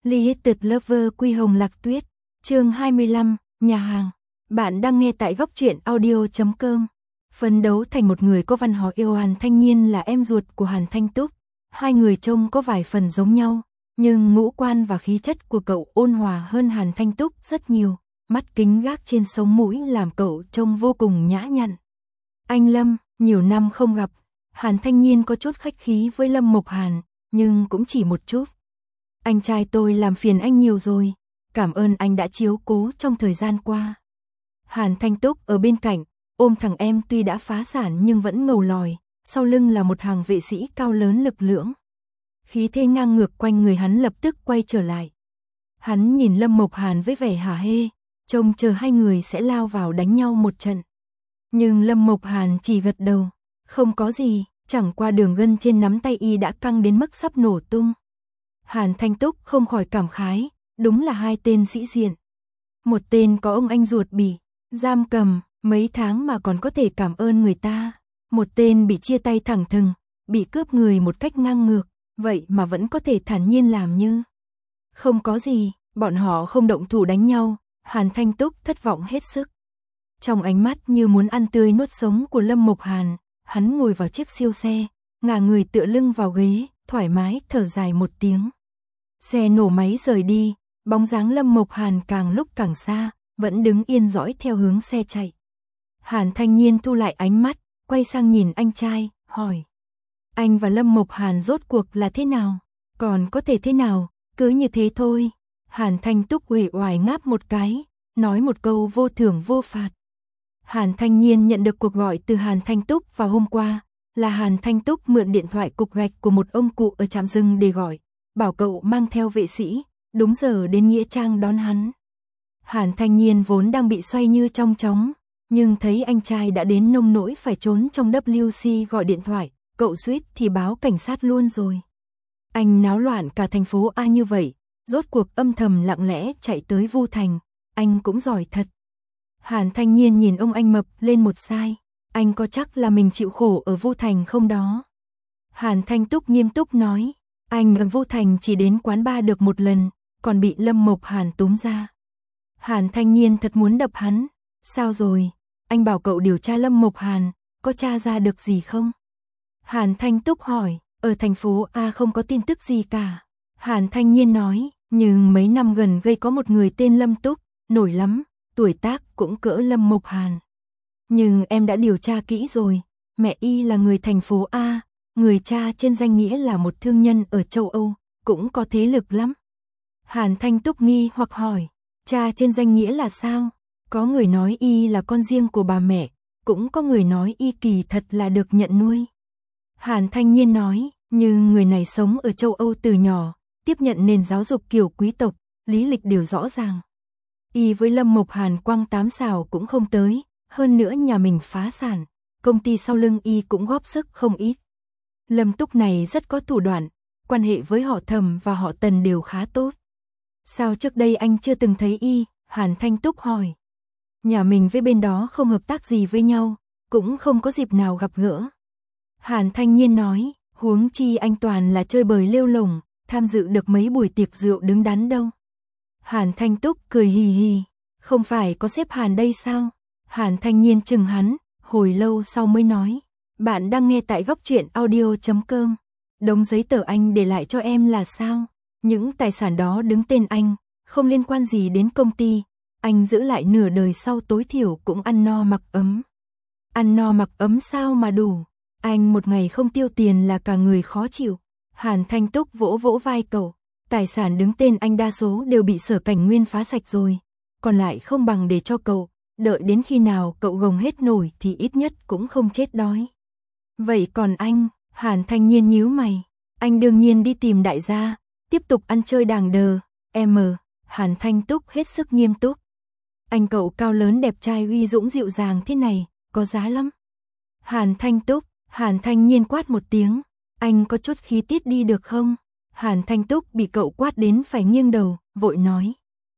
Limited Lover Quy Hồng Lạc Tuyết, chương 25, nhà hàng. Bạn đang nghe tại góc truyện audio.com. Phấn đấu thành một người có văn hóa yêu Hàn Thanh Nhiên là em ruột của Hàn Thanh Túc. Hai người trông có vài phần giống nhau, nhưng ngũ quan và khí chất của cậu ôn hòa hơn Hàn Thanh Túc rất nhiều. Mắt kính gác trên sống mũi làm cậu trông vô cùng nhã nhặn. Anh Lâm, nhiều năm không gặp. Hàn Thanh Nhiên có chút khách khí với Lâm Mộc Hàn, nhưng cũng chỉ một chút. Anh trai tôi làm phiền anh nhiều rồi, cảm ơn anh đã chiếu cố trong thời gian qua. Hàn Thanh Túc ở bên cạnh, ôm thằng em tuy đã phá sản nhưng vẫn ngầu lòi, sau lưng là một hàng vệ sĩ cao lớn lực lưỡng. Khí thế ngang ngược quanh người hắn lập tức quay trở lại. Hắn nhìn Lâm Mộc Hàn với vẻ hả hê, trông chờ hai người sẽ lao vào đánh nhau một trận. Nhưng Lâm Mộc Hàn chỉ gật đầu, không có gì, chẳng qua đường gân trên nắm tay y đã căng đến mức sắp nổ tung. Hàn Thanh Túc không khỏi cảm khái, đúng là hai tên sĩ diện. Một tên có ông anh ruột bị giam cầm, mấy tháng mà còn có thể cảm ơn người ta. Một tên bị chia tay thẳng thừng, bị cướp người một cách ngang ngược, vậy mà vẫn có thể thản nhiên làm như không có gì, bọn họ không động thủ đánh nhau. Hàn Thanh Túc thất vọng hết sức. Trong ánh mắt như muốn ăn tươi nuốt sống của Lâm Mộc Hàn, hắn ngồi vào chiếc siêu xe, ngả người tựa lưng vào ghế, thoải mái thở dài một tiếng. Xe nổ máy rời đi, bóng dáng Lâm Mộc Hàn càng lúc càng xa, vẫn đứng yên dõi theo hướng xe chạy. Hàn Thanh Nhiên thu lại ánh mắt, quay sang nhìn anh trai, hỏi. Anh và Lâm Mộc Hàn rốt cuộc là thế nào? Còn có thể thế nào, cứ như thế thôi. Hàn Thanh Túc uể oải ngáp một cái, nói một câu vô thưởng vô phạt. Hàn Thanh Nhiên nhận được cuộc gọi từ Hàn Thanh Túc vào hôm qua, là Hàn Thanh Túc mượn điện thoại cục gạch của một ông cụ ở trạm rừng để gọi, bảo cậu mang theo vệ sĩ, đúng giờ đến nghĩa trang đón hắn. Hàn Thanh Nhiên vốn đang bị xoay như trong trống, nhưng thấy anh trai đã đến nông nỗi phải trốn trong WC gọi điện thoại, cậu suýt thì báo cảnh sát luôn rồi. Anh náo loạn cả thành phố A như vậy, rốt cuộc âm thầm lặng lẽ chạy tới Vu Thành, anh cũng giỏi thật. Hàn Thanh Nhiên nhìn ông anh mập lên một sai, anh có chắc là mình chịu khổ ở Vu Thành không đó? Hàn Thanh Túc nghiêm túc nói, anh ở Vu Thành chỉ đến quán bar được một lần, còn bị Lâm Mộc Hàn túm ra. Hàn Thanh Nhiên thật muốn đập hắn, sao rồi, anh bảo cậu điều tra Lâm Mộc Hàn, có tra ra được gì không? Hàn Thanh Túc hỏi, ở thành phố A không có tin tức gì cả. Hàn Thanh Nhiên nói, nhưng mấy năm gần gây có một người tên Lâm Túc, nổi lắm, tuổi tác cũng cỡ Lâm Mộc Hàn. Nhưng em đã điều tra kỹ rồi, mẹ y là người thành phố A, người cha trên danh nghĩa là một thương nhân ở châu Âu, cũng có thế lực lắm. Hàn Thanh Túc nghi hoặc hỏi, cha trên danh nghĩa là sao? Có người nói y là con riêng của bà mẹ, cũng có người nói y kỳ thật là được nhận nuôi. Hàn Thanh Nhiên nói, nhưng người này sống ở châu Âu từ nhỏ, tiếp nhận nền giáo dục kiểu quý tộc, lý lịch đều rõ ràng. Y với Lâm Mộc Hàn quăng tám xào cũng không tới, hơn nữa nhà mình phá sản, công ty sau lưng y cũng góp sức không ít. Lâm Túc này rất có thủ đoạn, quan hệ với họ Thẩm và họ Tần đều khá tốt. Sao trước đây anh chưa từng thấy y? Hàn Thanh Túc hỏi. Nhà mình với bên đó không hợp tác gì với nhau, cũng không có dịp nào gặp gỡ. Hàn Thanh Nhiên nói, huống chi anh toàn là chơi bời lêu lổng, tham dự được mấy buổi tiệc rượu đứng đắn đâu. Hàn Thanh Túc cười hì hì, không phải có sếp Hàn đây sao? Hàn Thanh Nhiên chừng hắn, hồi lâu sau mới nói, bạn đang nghe tại góc truyện audio.com. Đống giấy tờ anh để lại cho em là sao? Những tài sản đó đứng tên anh, không liên quan gì đến công ty, anh giữ lại nửa đời sau tối thiểu cũng ăn no mặc ấm. Ăn no mặc ấm sao mà đủ? Anh một ngày không tiêu tiền là cả người khó chịu. Hàn Thanh Túc vỗ vỗ vai cậu, tài sản đứng tên anh đa số đều bị Sở Cảnh Nguyên phá sạch rồi, còn lại không bằng để cho cậu, đợi đến khi nào cậu gồng hết nổi thì ít nhất cũng không chết đói. Vậy còn anh? Hàn Thanh Nhiên nhíu mày, anh đương nhiên đi tìm đại gia, tiếp tục ăn chơi đàng đờ. Hàn Thanh Túc hết sức nghiêm túc. Anh cậu cao lớn đẹp trai uy dũng dịu dàng thế này, có giá lắm. Hàn Thanh Nhiên quát một tiếng, anh có chút khí tiết đi được không? Hàn Thanh Túc bị cậu quát đến phải nghiêng đầu, vội nói.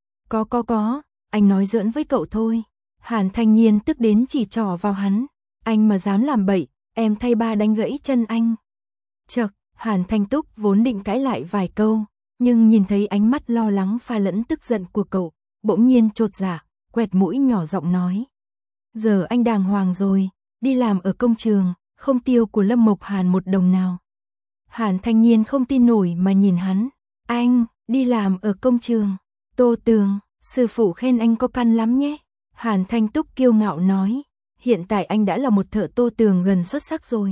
Có, anh nói giỡn với cậu thôi. Hàn Thanh Nhiên tức đến chỉ trỏ vào hắn, anh mà dám làm bậy, em thay ba đánh gãy chân anh. Chậc, Hàn Thanh Túc vốn định cãi lại vài câu, nhưng nhìn thấy ánh mắt lo lắng pha lẫn tức giận của cậu, bỗng nhiên chột dạ, quẹt mũi nhỏ giọng nói. Giờ anh đàng hoàng rồi, đi làm ở công trường, không tiêu của Lâm Mộc Hàn một đồng nào. Hàn Thanh Nhiên không tin nổi mà nhìn hắn. Anh, đi làm ở công trường. Tô Tường, sư phụ khen anh có căn lắm nhé. Hàn Thanh Túc kiêu ngạo nói. Hiện tại anh đã là một thợ tô tường gần xuất sắc rồi.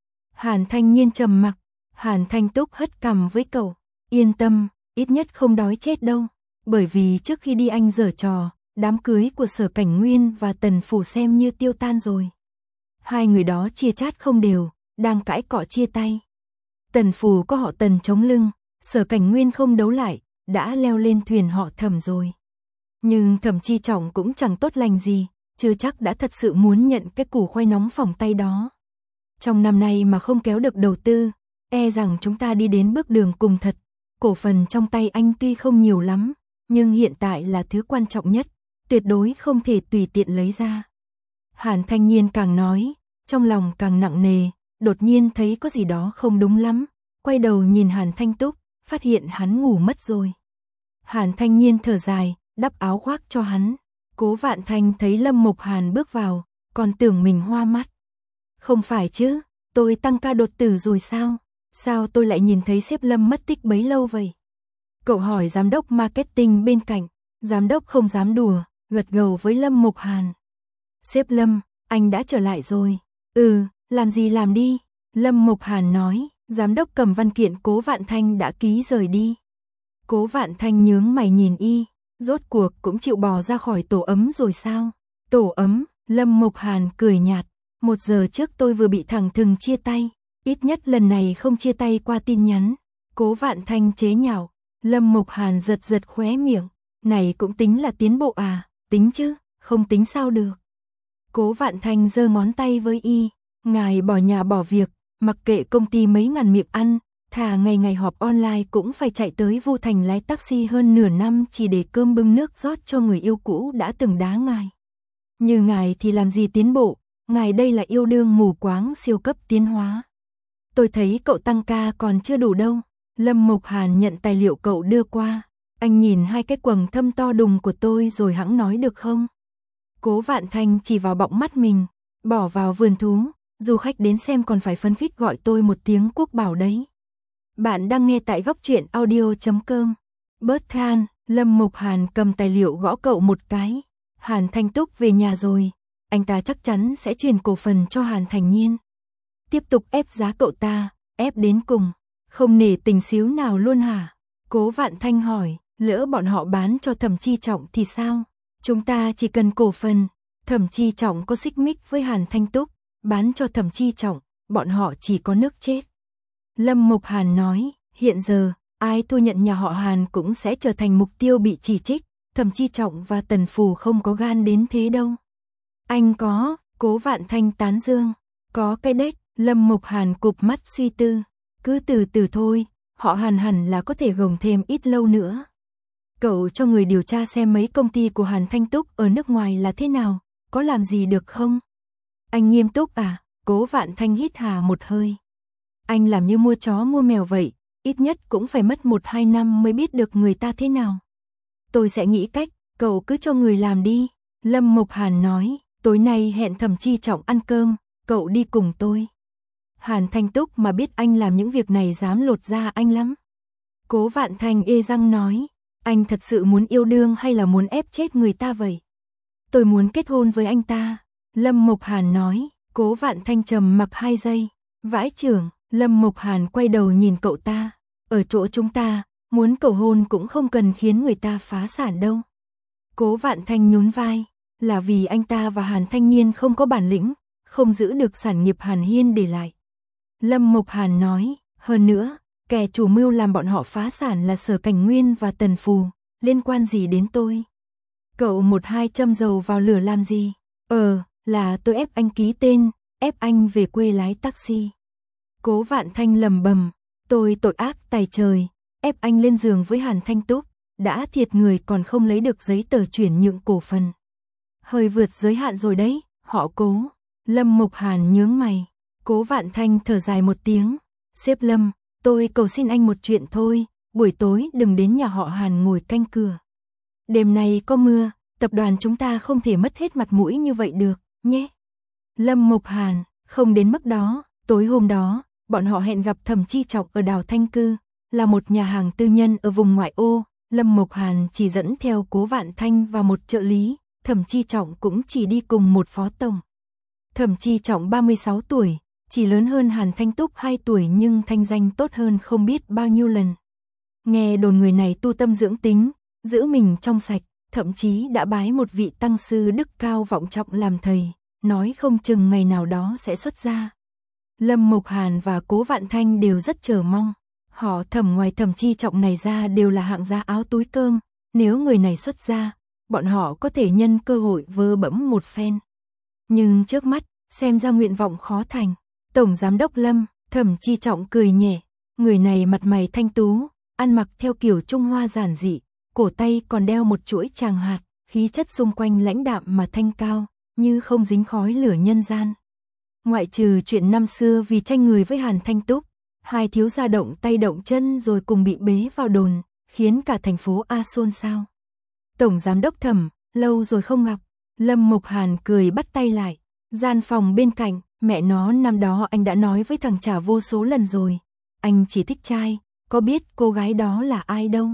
Hàn Thanh Nhiên trầm mặc. Hàn Thanh Túc hất cằm với cậu. Yên tâm, ít nhất không đói chết đâu. Bởi vì trước khi đi anh giở trò, đám cưới của Sở Cảnh Nguyên và Tần Phủ xem như tiêu tan rồi. Hai người đó chia chát không đều, đang cãi cọ chia tay. Tần Phủ có họ Tần chống lưng, Sở Cảnh Nguyên không đấu lại, đã leo lên thuyền họ Thẩm rồi. Nhưng Thẩm Chi Trọng cũng chẳng tốt lành gì, chưa chắc đã thật sự muốn nhận cái củ khoai nóng phỏng tay đó. Trong năm nay mà không kéo được đầu tư, e rằng chúng ta đi đến bước đường cùng thật. Cổ phần trong tay anh tuy không nhiều lắm, nhưng hiện tại là thứ quan trọng nhất, tuyệt đối không thể tùy tiện lấy ra. Hàn Thanh Nhiên càng nói, trong lòng càng nặng nề, đột nhiên thấy có gì đó không đúng lắm, quay đầu nhìn Hàn Thanh Túc, phát hiện hắn ngủ mất rồi. Hàn Thanh Nhiên thở dài, đắp áo khoác cho hắn. Cố Vạn Thanh thấy Lâm Mộc Hàn bước vào, còn tưởng mình hoa mắt. Không phải chứ, tôi tăng ca đột tử rồi sao? Sao tôi lại nhìn thấy sếp Lâm mất tích bấy lâu vậy? Cậu hỏi giám đốc marketing bên cạnh, giám đốc không dám đùa, gật gđầu với Lâm Mộc Hàn. Sếp Lâm, anh đã trở lại rồi. Làm gì làm đi. Lâm Mộc Hàn nói, giám đốc cầm văn kiện Cố Vạn Thanh đã ký rời đi. Cố Vạn Thanh nhướng mày nhìn y, rốt cuộc cũng chịu bỏ ra khỏi tổ ấm rồi sao? Tổ ấm, Lâm Mộc Hàn cười nhạt, 1 giờ trước tôi vừa bị thẳng thừng chia tay, ít nhất lần này không chia tay qua tin nhắn. Cố Vạn Thanh chế nhạo, Lâm Mộc Hàn giật giật khóe miệng, này cũng tính là tiến bộ à, tính chứ, không tính sao được. Cố Vạn Thanh giơ ngón tay với y, ngài bỏ nhà bỏ việc, mặc kệ công ty mấy ngàn miệng ăn, thà ngày ngày họp online cũng phải chạy tới Vu Thành lái taxi hơn nửa năm chỉ để cơm bưng nước rót cho người yêu cũ đã từng đá ngài. Như ngài thì làm gì tiến bộ, ngài đây là yêu đương mù quáng siêu cấp tiến hóa. Tôi thấy cậu tăng ca còn chưa đủ đâu. Lâm Mộc Hàn nhận tài liệu cậu đưa qua, anh nhìn 2 cái quầng thâm to đùng của tôi rồi hẵng nói được không? Cố Vạn Thanh chỉ vào bọng mắt mình, bỏ vào vườn thú, du khách đến xem còn phải phấn khích gọi tôi một tiếng quốc bảo đấy. Bạn đang nghe tại góc truyện audio.com. Bớt than, Lâm Mộc Hàn cầm tài liệu gõ cậu một cái. Hàn Thanh Túc về nhà rồi, anh ta chắc chắn sẽ chuyển cổ phần cho Hàn Thành Nhiên. Tiếp tục ép giá cậu ta, ép đến cùng, không nể tình xíu nào luôn hả? Cố Vạn Thanh hỏi, lỡ bọn họ bán cho Thẩm Chi Trọng thì sao? Chúng ta chỉ cần cổ phần, Thẩm Chi Trọng có xích mích với Hàn Thanh Túc, bán cho Thẩm Chi Trọng, bọn họ chỉ có nước chết. Lâm Mộc Hàn nói, hiện giờ, ai thu nhận nhà họ Hàn cũng sẽ trở thành mục tiêu bị chỉ trích, Thẩm Chi Trọng và Tần Phù không có gan đến thế đâu. Anh có, Cố Vạn Thanh tán dương, có cái đếch, Lâm Mộc Hàn cụp mắt suy tư, cứ từ từ thôi, họ Hàn hẳn là có thể gồng thêm ít lâu nữa. Cậu cho người điều tra xem mấy công ty của Hàn Thanh Túc ở nước ngoài là thế nào, có làm gì được không? Anh nghiêm túc à? Cố Vạn Thanh hít hà một hơi. Anh làm như mua chó mua mèo vậy, ít nhất cũng phải mất 1-2 năm mới biết được người ta thế nào. Tôi sẽ nghĩ cách, cậu cứ cho người làm đi. Lâm Mộc Hàn nói, tối nay hẹn Thẩm Chi Trọng ăn cơm, cậu đi cùng tôi. Hàn Thanh Túc mà biết anh làm những việc này dám lột da anh lắm. Cố Vạn Thanh ê răng nói, anh thật sự muốn yêu đương hay là muốn ép chết người ta vậy? Tôi muốn kết hôn với anh ta. Lâm Mộc Hàn nói, Cố Vạn Thanh trầm mặc 2 giây. Vãi chưởng, Lâm Mộc Hàn quay đầu nhìn cậu ta. Ở chỗ chúng ta, muốn cầu hôn cũng không cần khiến người ta phá sản đâu. Cố Vạn Thanh nhún vai, là vì anh ta và Hàn Thanh Nhiên không có bản lĩnh, không giữ được sản nghiệp Hàn Hiên để lại. Lâm Mộc Hàn nói, hơn nữa, kẻ chủ mưu làm bọn họ phá sản là Sở Cảnh Nguyên và Tần Phù, liên quan gì đến tôi? Cậu 1-2 châm dầu vào lửa làm gì? Là tôi ép anh ký tên, ép anh về quê lái taxi. Cố Vạn Thanh lầm bầm, tôi tội ác tày trời, ép anh lên giường với Hàn Thanh Túc, đã thiệt người còn không lấy được giấy tờ chuyển nhượng cổ phần. Hơi vượt giới hạn rồi đấy, họ Cố. Lâm Mộc Hàn nhướng mày. Cố Vạn Thanh thở dài một tiếng, sếp Lâm, tôi cầu xin anh một chuyện thôi, buổi tối đừng đến nhà họ Hàn ngồi canh cửa. Đêm nay có mưa, tập đoàn chúng ta không thể mất hết mặt mũi như vậy được, nhé. Lâm Mộc Hàn, không đến mức đó, tối hôm đó, bọn họ hẹn gặp Thẩm Chi Trọng ở đảo Thanh Cư, là một nhà hàng tư nhân ở vùng ngoại ô. Lâm Mộc Hàn chỉ dẫn theo Cố Vạn Thanh và một trợ lý, Thẩm Chi Trọng cũng chỉ đi cùng một phó tổng. Thẩm Chi Trọng 36 tuổi, chỉ lớn hơn Hàn Thanh Túc 2 tuổi nhưng thanh danh tốt hơn không biết bao nhiêu lần. Nghe đồn người này tu tâm dưỡng tính, giữ mình trong sạch, thậm chí đã bái một vị tăng sư đức cao vọng trọng làm thầy, nói không chừng ngày nào đó sẽ xuất gia. Lâm Mộc Hàn và Cố Vạn Thanh đều rất chờ mong. Họ Thẩm ngoài Thẩm Chi Trọng này ra đều là hạng gia áo túi cơm, nếu người này xuất gia, bọn họ có thể nhân cơ hội vơ bẫm một phen. Nhưng trước mắt, xem ra nguyện vọng khó thành. Tổng giám đốc Lâm, Thẩm Chi Trọng cười nhẹ, người này mặt mày thanh tú, ăn mặc theo kiểu Trung Hoa giản dị, cổ tay còn đeo một chuỗi tràng hạt, khí chất xung quanh lãnh đạm mà thanh cao, như không dính khói lửa nhân gian. Ngoại trừ chuyện năm xưa vì tranh người với Hàn Thanh Túc, hai thiếu gia động tay động chân rồi cùng bị bế vào đồn, khiến cả thành phố A xôn xao. Tổng giám đốc Thẩm, lâu rồi không gặp. Lâm Mộc Hàn cười bắt tay lại. Gian phòng bên cạnh, mẹ nó năm đó anh đã nói với thằng Trà vô số lần rồi. Anh chỉ thích trai, có biết cô gái đó là ai đâu.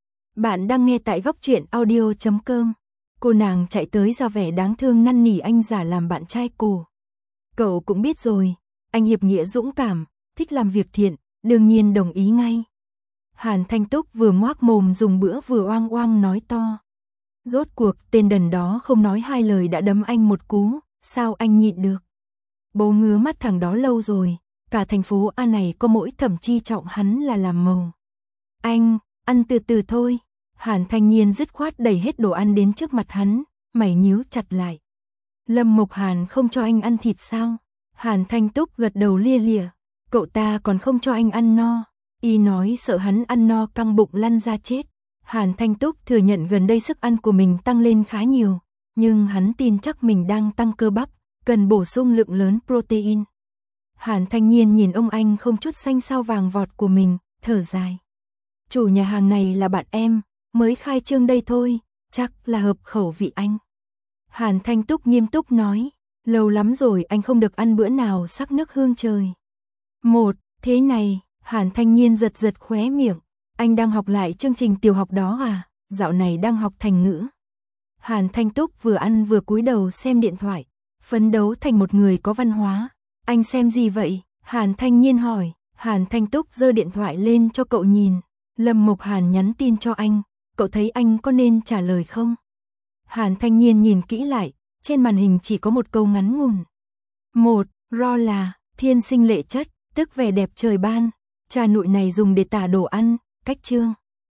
Bạn đang nghe tại góc truyện audio.com. Cô nàng chạy tới ra vẻ đáng thương năn nỉ anh giả làm bạn trai cô. Cậu cũng biết rồi, anh hiệp nghĩa dũng cảm, thích làm việc thiện, đương nhiên đồng ý ngay. Hàn Thanh Túc vừa ngoác mồm dùng bữa vừa oang oang nói to. Rốt cuộc tên đần đó không nói hai lời đã đấm anh một cú, sao anh nhịn được. Bố ngứa mắt thằng đó lâu rồi, cả thành phố A này có mỗi Thẩm Chi Trọng hắn là làm màu. Anh, ăn từ từ thôi. Hàn Thanh Nhiên dứt khoát đẩy hết đồ ăn đến trước mặt hắn, mày nhíu chặt lại. Lâm Mộc Hàn không cho anh ăn thịt sao? Hàn Thanh Túc gật đầu lia lịa, cậu ta còn không cho anh ăn no. Y nói sợ hắn ăn no căng bụng lăn ra chết. Hàn Thanh Túc thừa nhận gần đây sức ăn của mình tăng lên khá nhiều, nhưng hắn tin chắc mình đang tăng cơ bắp, cần bổ sung lượng lớn protein. Hàn Thanh Nhiên nhìn ông anh không chút xanh sao vàng vọt của mình, thở dài. Chủ nhà hàng này là bạn em, mới khai trương đây thôi, chắc là hợp khẩu vị anh. Hàn Thanh Túc nghiêm túc nói, lâu lắm rồi anh không được ăn bữa nào sắc nước hương trời. Thế này, Hàn Thanh Nhiên giật giật khóe miệng, anh đang học lại chương trình tiểu học đó à, dạo này đang học thành ngữ. Hàn Thanh Túc vừa ăn vừa cúi đầu xem điện thoại, phấn đấu thành một người có văn hóa. Anh xem gì vậy? Hàn Thanh Nhiên hỏi. Hàn Thanh Túc giơ điện thoại lên cho cậu nhìn. Lâm Mộc Hàn nhắn tin cho anh, cậu thấy anh có nên trả lời không? Hàn Thanh Nhiên nhìn kỹ lại, trên màn hình chỉ có một câu ngắn ngủn. Ro là, thiên sinh lệ chất, tức vẻ đẹp trời ban. Trà nụi này dùng để tả đồ ăn, cách chương.